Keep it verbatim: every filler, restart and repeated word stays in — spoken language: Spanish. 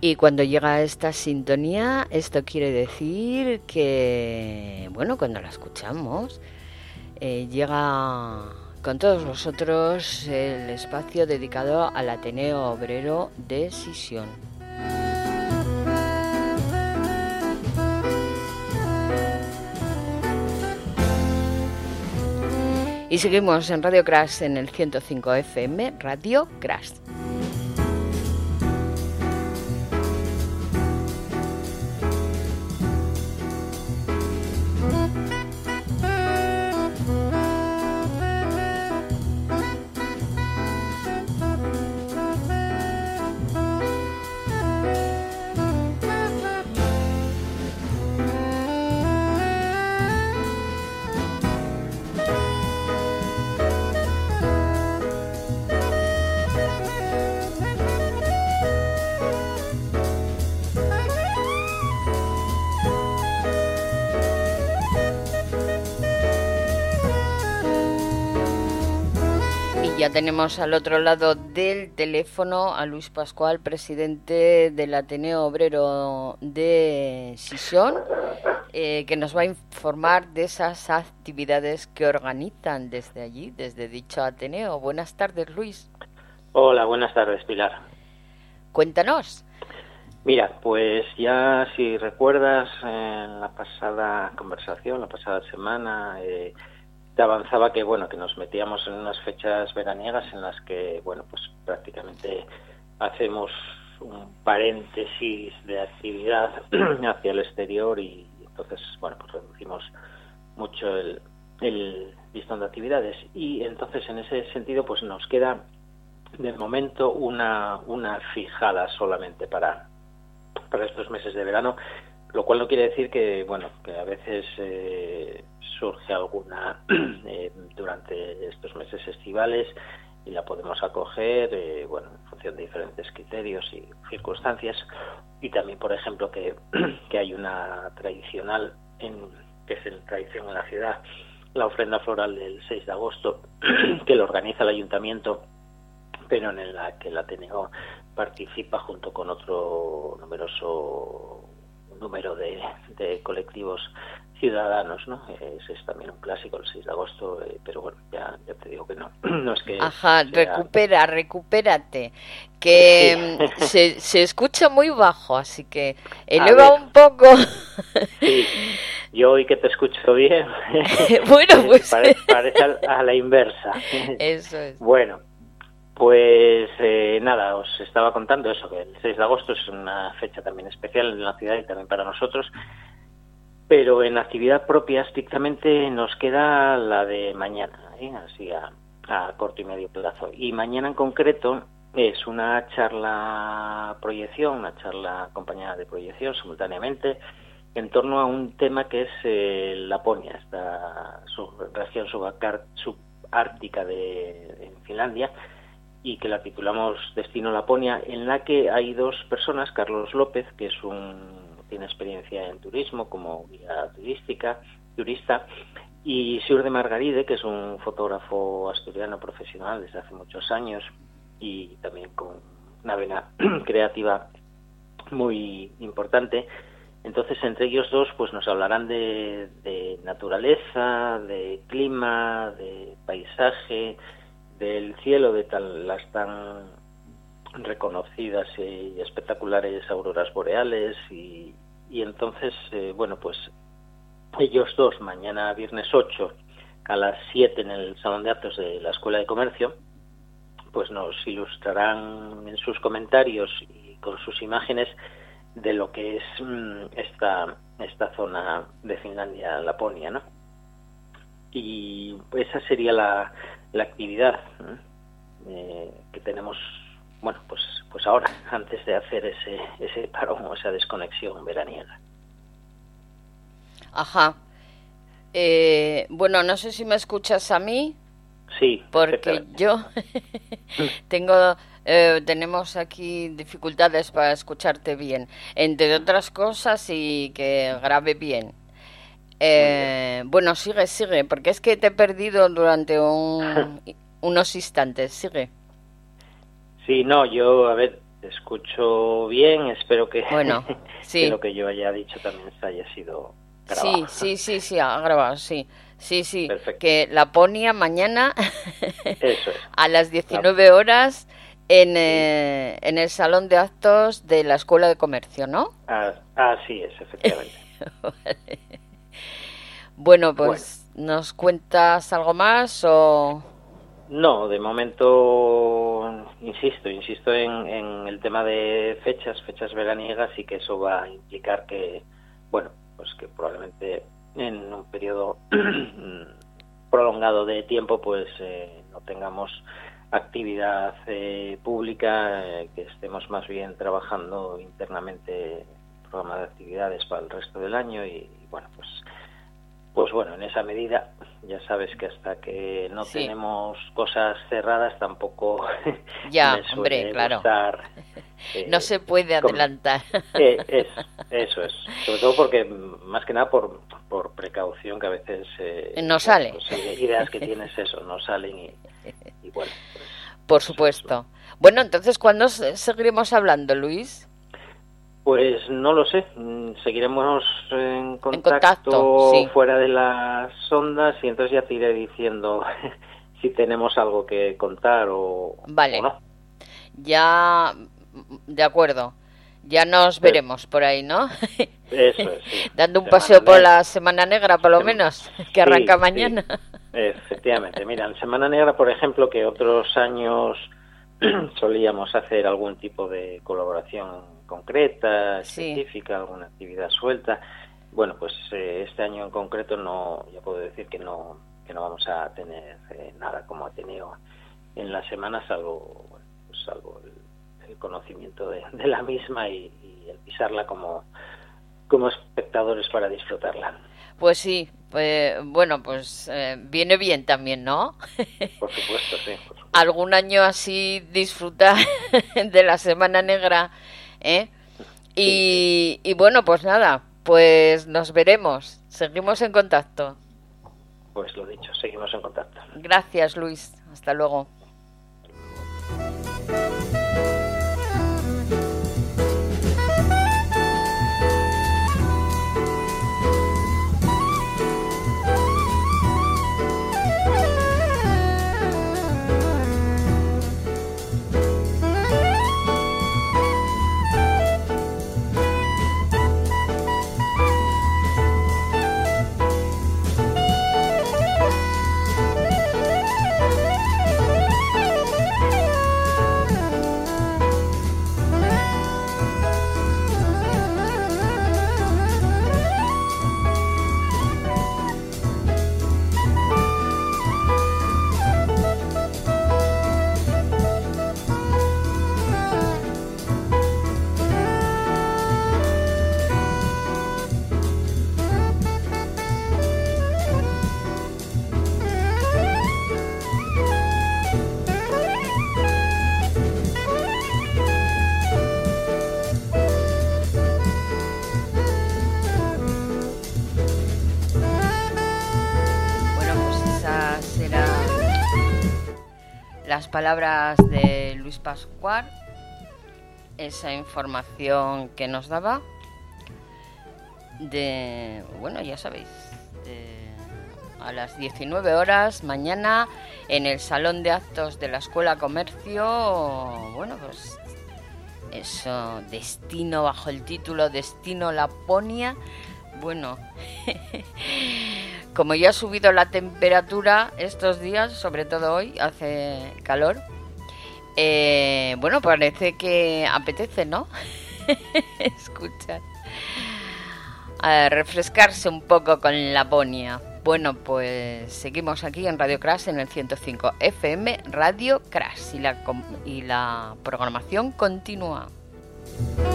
Y cuando llega esta sintonía, esto quiere decir que, bueno, cuando la escuchamos, eh, llega con todos vosotros el espacio dedicado al Ateneo Obrero de Sisión. Y seguimos en Radio Crash en el ciento cinco F M, Radio Crash. Ya tenemos al otro lado del teléfono a Luis Pascual, presidente del Ateneo Obrero de Sisión, eh, que nos va a informar de esas actividades que organizan desde allí, desde dicho Ateneo. Buenas tardes, Luis. Hola, buenas tardes, Pilar. Cuéntanos. Mira, pues ya si recuerdas en la pasada conversación, la pasada semana, eh, te avanzaba que bueno que nos metíamos en unas fechas veraniegas en las que bueno pues prácticamente hacemos un paréntesis de actividad hacia el exterior y entonces bueno pues reducimos mucho el, el listón de actividades y entonces en ese sentido pues nos queda de momento una una fijada solamente para para estos meses de verano, lo cual no quiere decir que bueno que a veces eh, surge alguna eh, durante estos meses estivales y la podemos acoger eh, bueno en función de diferentes criterios y circunstancias, y también por ejemplo que, que hay una tradicional en, que es en tradición en la ciudad, la ofrenda floral del seis de agosto que lo organiza el ayuntamiento, pero en la que el Ateneo participa junto con otro numeroso número de, de colectivos ciudadanos, ¿no? Ese es también un clásico, el seis de agosto, eh, pero bueno, ya, ya te digo que no, no es que... Ajá, sea... recupera, recupérate, que sí. se, se escucha muy bajo, así que eleva un poco. Sí, yo hoy que te escucho bien, bueno, pues... parece, parece a, a la inversa. Eso es. Bueno, pues eh, nada, os estaba contando eso, que el seis de agosto es una fecha también especial en la ciudad y también para nosotros, pero en actividad propia estrictamente nos queda la de mañana, ¿eh? Así a, a corto y medio plazo. Y mañana en concreto es una charla proyección, una charla acompañada de proyección simultáneamente, en torno a un tema que es eh, Laponia, esta sub, región subártica de, de Finlandia, y que la titulamos Destino Laponia, en la que hay dos personas, Carlos López, que es un tiene experiencia en turismo como guía turística, turista, y Siur de Margaride, que es un fotógrafo asturiano profesional desde hace muchos años y también con una vena creativa muy importante. Entonces, entre ellos dos, pues nos hablarán de, de naturaleza, de clima, de paisaje, del cielo, de tal, las tan reconocidas y espectaculares auroras boreales, y, y entonces, eh, bueno, pues ellos dos, mañana viernes ocho, a las siete en el Salón de Actos de la Escuela de Comercio, pues nos ilustrarán en sus comentarios y con sus imágenes de lo que es mmm, esta esta zona de Finlandia, Laponia, ¿no? Y esa sería la, la actividad eh, que tenemos, bueno, pues pues ahora, antes de hacer ese ese parón o esa desconexión veraniega. Ajá. Eh, bueno, no sé si me escuchas a mí. Sí, porque yo tengo eh, tenemos aquí dificultades para escucharte bien, entre otras cosas, y que grabe bien. Eh, bien. Bueno, sigue, sigue, porque es que te he perdido durante un, unos instantes. Sigue. Sí, no, yo, a ver, te escucho bien, espero que, bueno, sí. que lo que yo haya dicho también se haya sido grabado. Sí, sí, sí, sí, ha grabado, sí. Sí, sí, Perfecto. Que Laponia mañana Eso es. a las diecinueve horas en, eh, en el salón de actos de la Escuela de Comercio, ¿no? Ah, así es, efectivamente. Vale. Bueno, pues, bueno. ¿Nos cuentas algo más o...? No, de momento, insisto, insisto en, en el tema de fechas, fechas veraniegas, y que eso va a implicar que, bueno, pues que probablemente en un periodo prolongado de tiempo, pues eh, no tengamos actividad eh, pública, eh, que estemos más bien trabajando internamente programa de actividades para el resto del año y, y bueno, pues pues bueno, en esa medida ya sabes que hasta que no sí. tenemos cosas cerradas tampoco ya, me suele hombre, claro. gustar, eh, no se puede adelantar. Eh, es, eso es, sobre todo porque más que nada por, por precaución, que a veces eh, no sale. Pues, ideas que tienes eso no salen y, y bueno. Pues, por supuesto. Eso. Bueno, entonces, ¿cuándo seguiremos hablando, Luis? Pues no lo sé, seguiremos en contacto, en contacto sí. fuera de las ondas y entonces ya te iré diciendo si tenemos algo que contar o, vale. o no. Ya, de acuerdo, ya nos Pero, veremos por ahí, ¿no? Eso es, sí. Dando un Semana paseo negra. Por la Semana Negra, por lo Sem- menos, que arranca sí, mañana. Sí. Efectivamente, mira, en Semana Negra, por ejemplo, que otros años solíamos hacer algún tipo de colaboración concreta, específica, sí. alguna actividad suelta. Bueno, pues eh, este año en concreto no, ya puedo decir que no que no vamos a tener eh, nada como Ateneo en la semana, salvo, bueno, pues salvo el, el conocimiento de, de la misma y, y el pisarla como, como espectadores para disfrutarla. Pues sí, pues, bueno, pues eh, viene bien también, ¿no? Por supuesto, sí. Por supuesto. Algún año así disfrutar de la Semana Negra, ¿eh? Y, y bueno, pues nada, pues nos veremos. Seguimos en contacto. Pues lo dicho, seguimos en contacto. Gracias, Luis. Hasta luego. Las palabras de Luis Pascual, esa información que nos daba de, bueno, ya sabéis, de, a las diecinueve horas mañana en el Salón de Actos de la Escuela Comercio, bueno, pues eso, destino bajo el título Destino Laponia. Bueno, como ya ha subido la temperatura estos días, sobre todo hoy, hace calor, eh, bueno, parece que apetece, ¿no? Escuchar, a refrescarse un poco con Laponia. Bueno, pues seguimos aquí en Radio Crash en el ciento cinco F M, Radio Crash, y la, y la programación continúa.